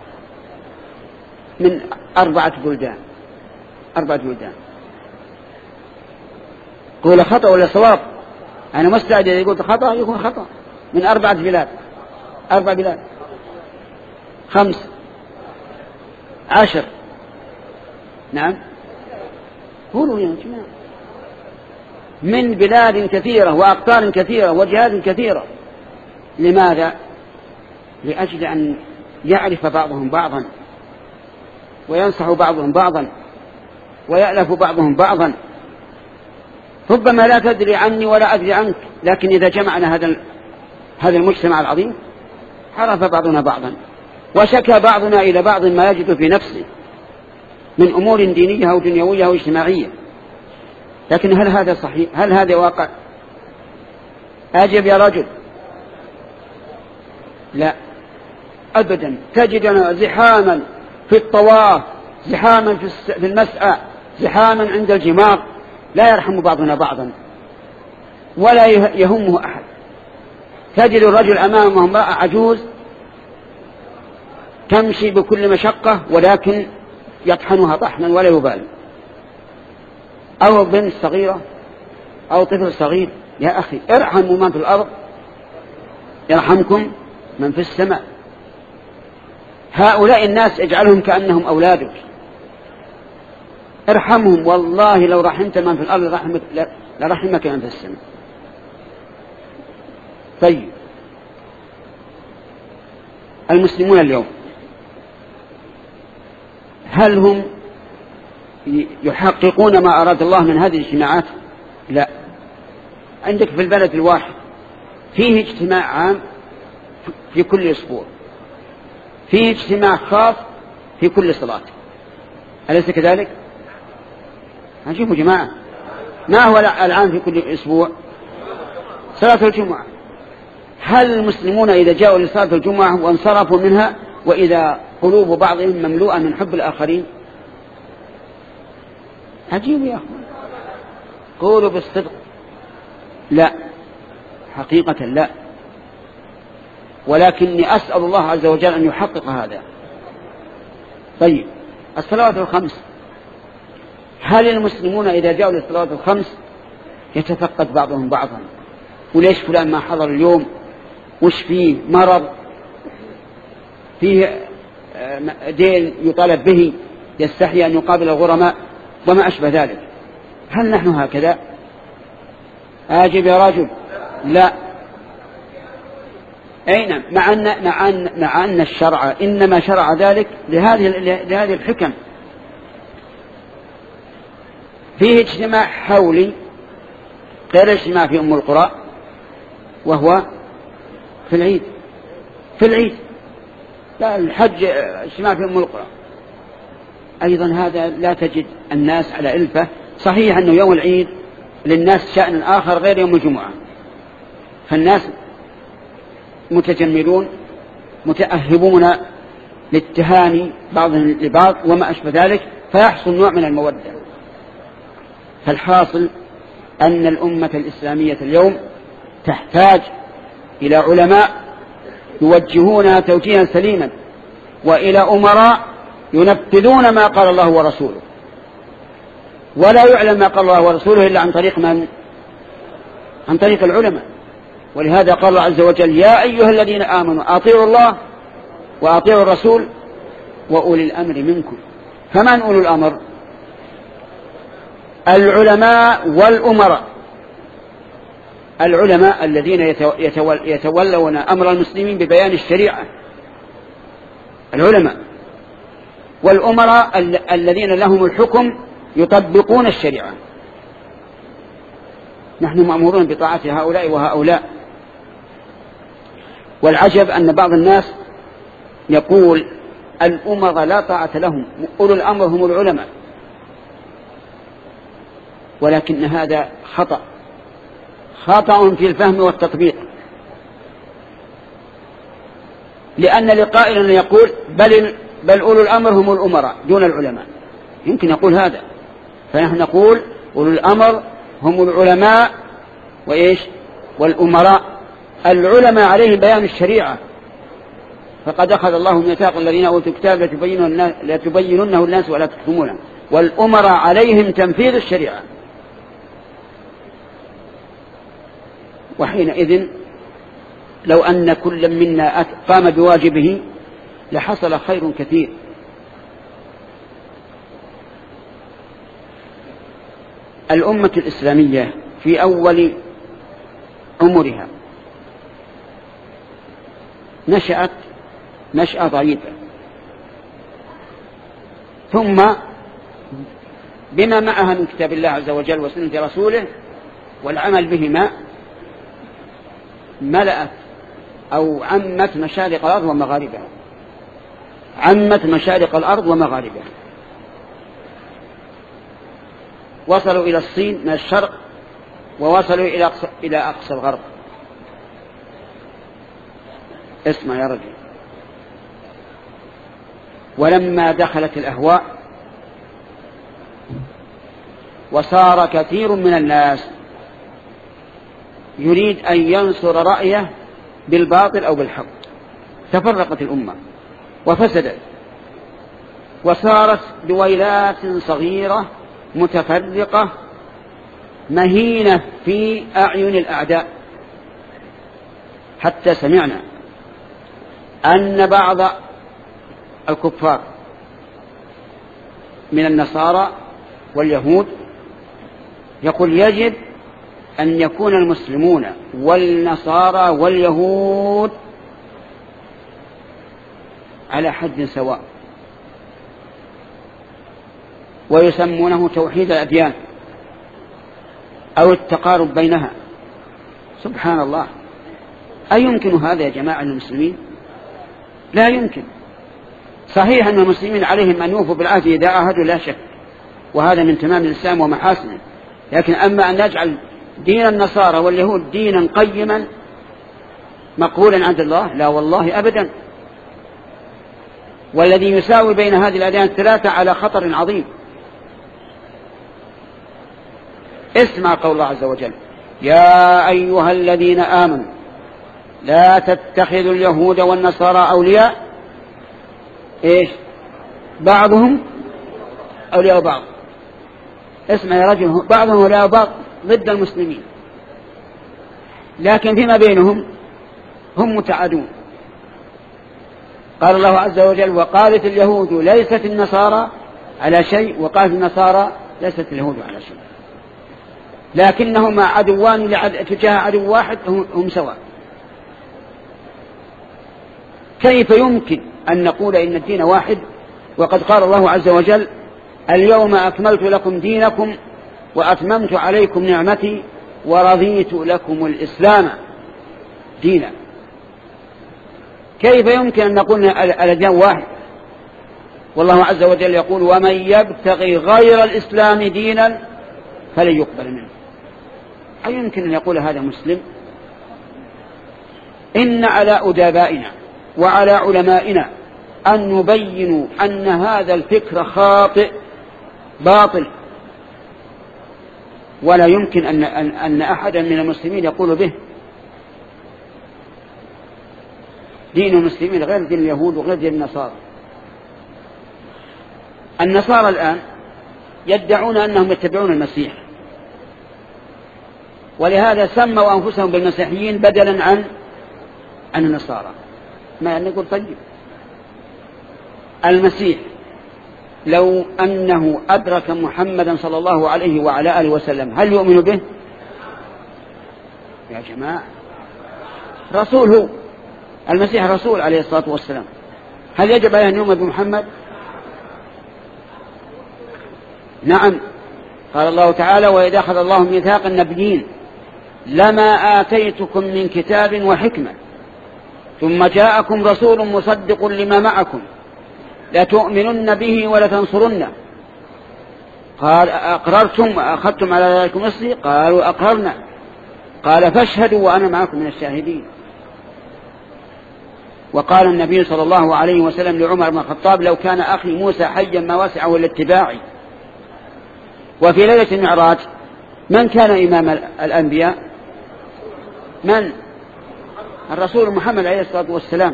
S1: من أربعة بلدان أربعة بلدان قول خطأ ولا صواب؟ أنا مستعد إذا قلت خطأ يكون خطأ. من أربعة بلاد أربع بلاد خمس عشر نعم قولوا يا جماعة، من بلاد كثيرة وأقطار كثيرة وجهات كثيرة. لماذا؟ لأجل أن يعرف بعضهم بعضا وينصح بعضهم بعضا ويألف بعضهم بعضا. ربما لا تدري عني ولا أدري عنك، لكن إذا جمعنا هذا هذا المجتمع العظيم عرف بعضنا بعضا، وشكى بعضنا إلى بعض ما يجد في نفسه من أمور دينية أو دنيوية أو اجتماعية. لكن هل هذا صحيح؟ هل هذا واقع؟ أجب يا رجل. لا أبدا. تجدنا زحاما في الطواف، زحاما في المسعى، زحاما عند الجمار، لا يرحم بعضنا بعضا ولا يهمه أحد. تجد الرجل أمامه امرأة عجوز تمشي بكل مشقة ولكن يطحنها طحنا ولا يبالي، أو بنت صغيرة أو طفل صغير. يا أخي ارحموا من في الأرض يرحمكم من في السماء. هؤلاء الناس اجعلهم كأنهم أولادك، ارحمهم. والله لو رحمت من في الأرض لرحمك, لرحمك من في السماء. طيب المسلمون اليوم هل هم يحققون ما أراد الله من هذه الاجتماعات؟ لا. عندك في البلد الواحد فيه اجتماع عام في كل أسبوع، فيه اجتماع خاص في كل صلاة، أليس كذلك؟ هنشوفوا جماعة ما هو العام في كل أسبوع؟ صلاة الجمعة. هل المسلمون إذا جاءوا لصلاة الجمعة وانصرفوا منها وإذا قلوب بعضهم مملوءة من حب الآخرين؟ عجيب يا أخوان، قولوا بالصدق. لا حقيقة لا، ولكني أسأل الله عز وجل أن يحقق هذا. طيب الصلوات الخمس، هل المسلمون إذا جاءوا للصلوات الخمس يتفقد بعضهم بعضا؟ وليش فلان ما حضر اليوم؟ وش فيه؟ مرض؟ فيه دين يطالب به؟ يستحي أن يقابل الغرماء؟ وما أشبه ذلك. هل نحن هكذا؟ أجب يا رجل. لا. أين مع أن, مع أن, مع أن الشرع إنما شرع ذلك لهذه, لهذه الحكم. فيه اجتماع حولي غير اجتماع في أم القرى، وهو في العيد. في العيد لا، الحج اجتماع في أم القرى أيضا. هذا لا تجد الناس على ألفة. صحيح أنه يوم العيد للناس شأن آخر غير يوم الجمعة، فالناس متجملون متأهبون للتهاني بعضهم لبعض وما أشبه ذلك، فيحصل نوع من المودة. فالحاصل أن الأمة الإسلامية اليوم تحتاج إلى علماء يوجهونها توجيها سليما، وإلى أمراء ينفذون ما قال الله ورسوله. ولا يعلم ما قال الله ورسوله إلا عن طريق من؟ عن طريق العلماء. ولهذا قال الله عز وجل: يا أيها الذين آمنوا أطيعوا الله وأطيعوا الرسول وأولي الأمر منكم. فمن أولو الأمر؟ العلماء والأمراء. العلماء الذين يتولون أمر المسلمين ببيان الشريعة، العلماء. والأمراء الذين لهم الحكم يطبقون الشريعة. نحن مأمورون بطاعة هؤلاء وهؤلاء. والعجب أن بعض الناس يقول الأمراء لا طاعة لهم، أولو الأمر هم العلماء، ولكن هذا خطأ، خطأ في الفهم والتطبيق. لأن لقائل يقول بل, بل أولو الأمر هم الأمراء دون العلماء، يمكن يقول هذا. فنحن نقول أولو الأمر هم العلماء وإيش؟ والأمراء. العلماء عليهم بيان الشريعة، فقد أخذ الله ميثاق الذين أوتوا الكتاب لتبيننه الناس ولا تكتمونه. والأمراء عليهم تنفيذ الشريعة. وحينئذ لو أن كل منا قام بواجبه لحصل خير كثير. الأمة الإسلامية في أول عمرها نشأت نشأة ضعيفة، ثم بما معها من كتاب الله عز وجل وسنة رسوله والعمل بهما ملأت أو عمت مشارق الأرض ومغاربها، عمت مشارق الأرض ومغاربها، وصلوا إلى الصين من الشرق ووصلوا إلى أقصى, إلى أقصى الغرب. اسمع يا رجل، ولما دخلت الأهواء وصار كثير من الناس يريد أن ينصر رأيه بالباطل أو بالحق، تفرقت الأمة وفسدت وصارت دويلات صغيرة متفرقة مهينة في أعين الأعداء، حتى سمعنا أن بعض الكفار من النصارى واليهود يقول يجب أن يكون المسلمون والنصارى واليهود على حد سواء، ويسمونه توحيد الأديان أو التقارب بينها. سبحان الله، أيمكن هذا يا جماعة المسلمين؟ لا يمكن. صحيح أن المسلمين عليهم أن يوفوا بالعهد إذا عاهدوا، لا شك، وهذا من تمام الإسلام ومحاسنه، لكن أما أن نجعل دين النصارى واليهود دينا قيما مقبولا عند الله، لا والله أبدا. والذي يساوي بين هذه الأديان الثلاثة على خطر عظيم. اسمع قول الله عز وجل: يا أيها الذين آمنوا لا تتخذوا اليهود والنصارى أولياء، إيش؟ بعضهم أولياء بعض. اسمع يا رجل، بعضهم أولياء بعض ضد المسلمين، لكن فيما بينهم هم متعادون. قال الله عز وجل: وقالت اليهود ليست النصارى على شيء، وقالت النصارى ليست اليهود على شيء، لكنهما عدوان تجاه عدو واحد، هم سواء. كيف يمكن أن نقول إن الدين واحد وقد قال الله عز وجل: اليوم أكملت لكم دينكم وأتممت عليكم نعمتي ورضيت لكم الإسلام دينا؟ كيف يمكن أن نقول الأديان واحد والله عز وجل يقول: ومن يبتغي غير الإسلام دينا فلن يقبل منه؟ هل يمكن أن يقول هذا مسلم؟ إن على أدبائنا وعلى علمائنا أن نبين أن هذا الفكر خاطئ باطل، ولا يمكن أن, أن أحدا من المسلمين يقول به. دين المسلمين غير دين اليهود وغير دين النصارى. النصارى الآن يدعون أنهم يتبعون المسيح، ولهذا سموا أنفسهم بالمسيحيين بدلا عن عن النصارى. ما نقول طيب، المسيح لو أنه أدرك محمدا صلى الله عليه وعلى آله وسلم هل يؤمن به؟ يا جماعة، رسول، هو المسيح رسول عليه الصلاة والسلام، هل يجب عليه أن يؤمن بمحمد؟ نعم. قال الله تعالى: وإذا أخذ الله ميثاق النبيين لما آتيتكم من كتاب وحكمة ثم جاءكم رسول مصدق لما معكم لتؤمنن به ولتنصرنه قال: أقررتم وأخذتم على ذلك مصري؟ قالوا: أقررنا. قال: فاشهدوا وأنا معكم من الشاهدين. وقال النبي صلى الله عليه وسلم لعمر بن الخطاب: لو كان أخي موسى حيا ما وسعه إلا اتباعي. وفي ليلة المعراج من كان إمام الأنبياء؟ من؟ الرسول محمد عليه الصلاة والسلام.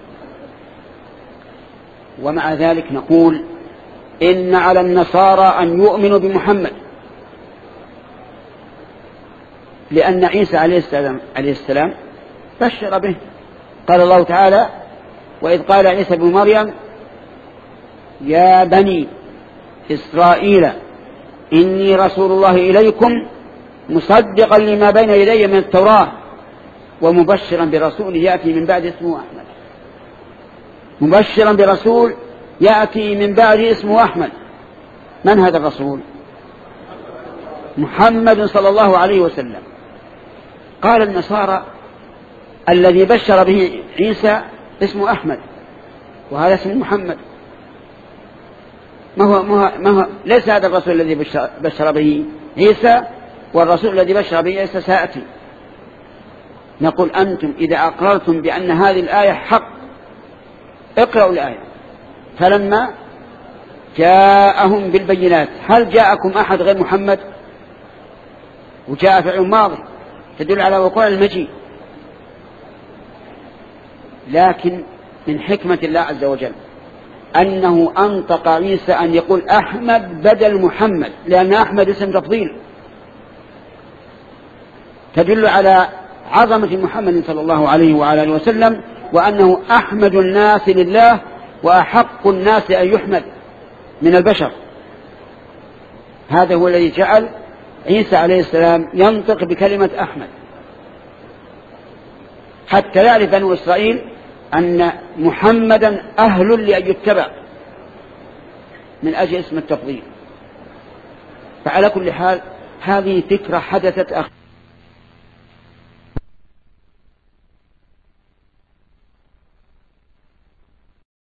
S1: ومع ذلك نقول إن على النصارى أن يؤمنوا بمحمد، لأن عيسى عليه السلام, عليه السلام بشر به. قال الله تعالى: وإذ قال عيسى بن مريم يا بني إسرائيل إني رسول الله إليكم مصدقا لما بين يدي من التوراة ومبشرا برسول يأتي من بعد اسمه أحمد. مبشرا برسول يأتي من بعد اسمه أحمد. من هذا الرسول؟ محمد صلى الله عليه وسلم. قال النصارى الذي بشر به عيسى اسمه أحمد وهذا اسم محمد، ما هو, ما هو, ما هو ليس هذا الرسول الذي بشر, بشر به عيسى، والرسول الذي بشر به عيسى سيأتي. نقول أنتم إذا أقررتم بأن هذه الآية حق اقرأوا الآية. فلما جاءهم بالبينات، هل جاءكم أحد غير محمد؟ وجاء فعل ماضي تدل على وقوع المجيء، لكن من حكمة الله عز وجل أنه أنطق عيسى أن يقول أحمد بدل محمد، لأن أحمد اسم تفضيل تدل على عظمة محمد صلى الله عليه وعلى آله وسلم، وأنه أحمد الناس لله وأحق الناس أن يحمد من البشر. هذا هو الذي جعل عيسى عليه السلام ينطق بكلمة أحمد، حتى يعرف بنو إسرائيل أن محمدا أهل لأن يتبع من أجل اسم التفضيل. فعلى كل حال هذه فكرة حدثت أخ